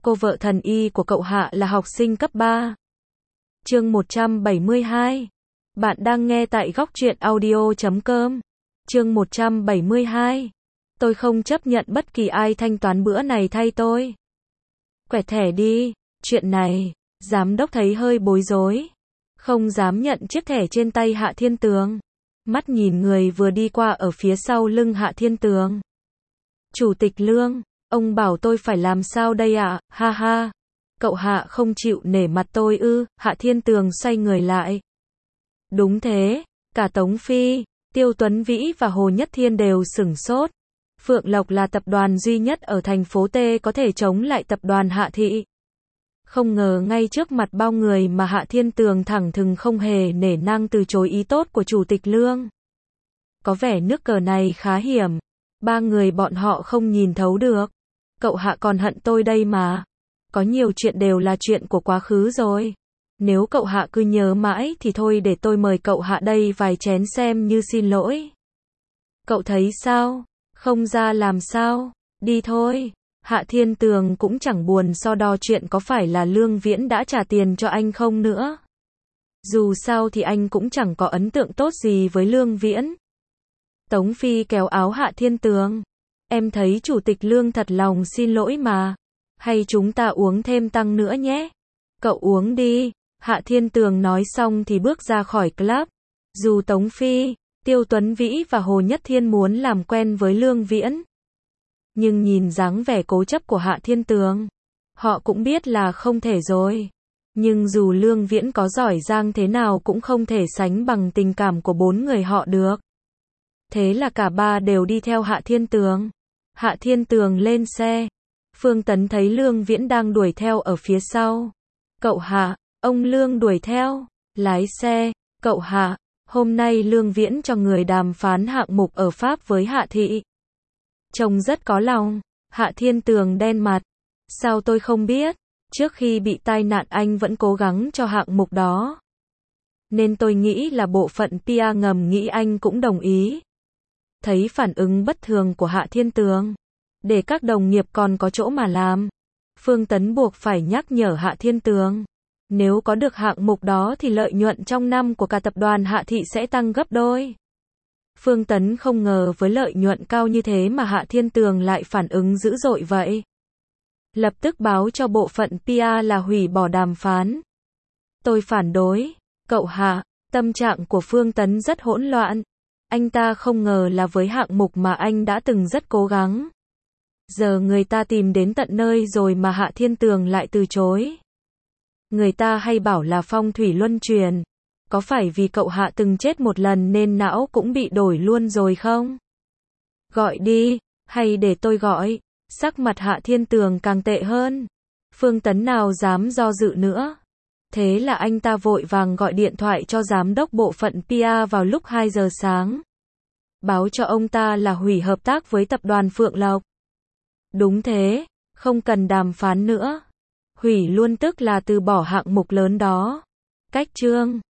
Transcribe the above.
Cô vợ thần y của cậu Hạ là học sinh cấp 3. Chương 172. Bạn đang nghe tại góc truyện audio.com. Chương 172. Tôi không chấp nhận bất kỳ ai thanh toán bữa này thay tôi. Quẹt thẻ đi. Chuyện này, giám đốc thấy hơi bối rối. Không dám nhận chiếc thẻ trên tay Hạ Thiên Tường. Mắt nhìn người vừa đi qua ở phía sau lưng Hạ Thiên Tường. Chủ tịch Lương, ông bảo tôi phải làm sao đây ạ? Ha ha. Cậu Hạ không chịu nể mặt tôi ư? Hạ Thiên Tường xoay người lại. Đúng thế, cả Tống Phi, Tiêu Tuấn Vĩ và Hồ Nhất Thiên đều sửng sốt. Phượng Lộc là tập đoàn duy nhất ở thành phố T có thể chống lại tập đoàn Hạ Thị. Không ngờ ngay trước mặt bao người mà Hạ Thiên Tường thẳng thừng không hề nể nang từ chối ý tốt của Chủ tịch Lương. Có vẻ nước cờ này khá hiểm. Ba người bọn họ không nhìn thấu được. Cậu Hạ còn hận tôi đây mà. Có nhiều chuyện đều là chuyện của quá khứ rồi. Nếu cậu Hạ cứ nhớ mãi thì thôi, để tôi mời cậu Hạ đây vài chén xem như xin lỗi. Cậu thấy sao? Không ra làm sao? Đi thôi. Hạ Thiên Tường cũng chẳng buồn so đo chuyện có phải là Lương Viễn đã trả tiền cho anh không nữa. Dù sao thì anh cũng chẳng có ấn tượng tốt gì với Lương Viễn. Tống Phi kéo áo Hạ Thiên Tường. Em thấy Chủ tịch Lương thật lòng xin lỗi mà. Hay chúng ta uống thêm tăng nữa nhé. Cậu uống đi. Hạ Thiên Tường nói xong thì bước ra khỏi club. Dù Tống Phi, Tiêu Tuấn Vĩ và Hồ Nhất Thiên muốn làm quen với Lương Viễn, nhưng nhìn dáng vẻ cố chấp của Hạ Thiên Tường, họ cũng biết là không thể rồi. Nhưng dù Lương Viễn có giỏi giang thế nào cũng không thể sánh bằng tình cảm của bốn người họ được. Thế là cả ba đều đi theo Hạ Thiên Tường. Hạ Thiên Tường lên xe. Phương Tấn thấy Lương Viễn đang đuổi theo ở phía sau. Cậu Hạ, ông Lương đuổi theo. Lái xe, cậu Hạ, hôm nay Lương Viễn cho người đàm phán hạng mục ở Pháp với Hạ Thị. Trông rất có lòng. Hạ Thiên Tường đen mặt. Sao tôi không biết? Trước khi bị tai nạn anh vẫn cố gắng cho hạng mục đó. Nên tôi nghĩ là bộ phận PR ngầm nghĩ anh cũng đồng ý. Thấy phản ứng bất thường của Hạ Thiên Tường, để các đồng nghiệp còn có chỗ mà làm, Phương Tấn buộc phải nhắc nhở Hạ Thiên Tường. Nếu có được hạng mục đó thì lợi nhuận trong năm của cả tập đoàn Hạ Thị sẽ tăng gấp đôi. Phương Tấn không ngờ với lợi nhuận cao như thế mà Hạ Thiên Tường lại phản ứng dữ dội vậy. Lập tức báo cho bộ phận PR là hủy bỏ đàm phán. Tôi phản đối. Cậu Hạ, tâm trạng của Phương Tấn rất hỗn loạn. Anh ta không ngờ là với hạng mục mà anh đã từng rất cố gắng, giờ người ta tìm đến tận nơi rồi mà Hạ Thiên Tường lại từ chối. Người ta hay bảo là phong thủy luân chuyển. Có phải vì cậu Hạ từng chết một lần nên não cũng bị đổi luôn rồi không? Gọi đi, hay để tôi gọi? Sắc mặt Hạ Thiên Tường càng tệ hơn. Phương Tấn nào dám do dự nữa. Thế là anh ta vội vàng gọi điện thoại cho giám đốc bộ phận PR vào lúc 2 giờ sáng. Báo cho ông ta là hủy hợp tác với tập đoàn Phượng Lộc. Đúng thế, không cần đàm phán nữa. Hủy luôn tức là từ bỏ hạng mục lớn đó. Cách chương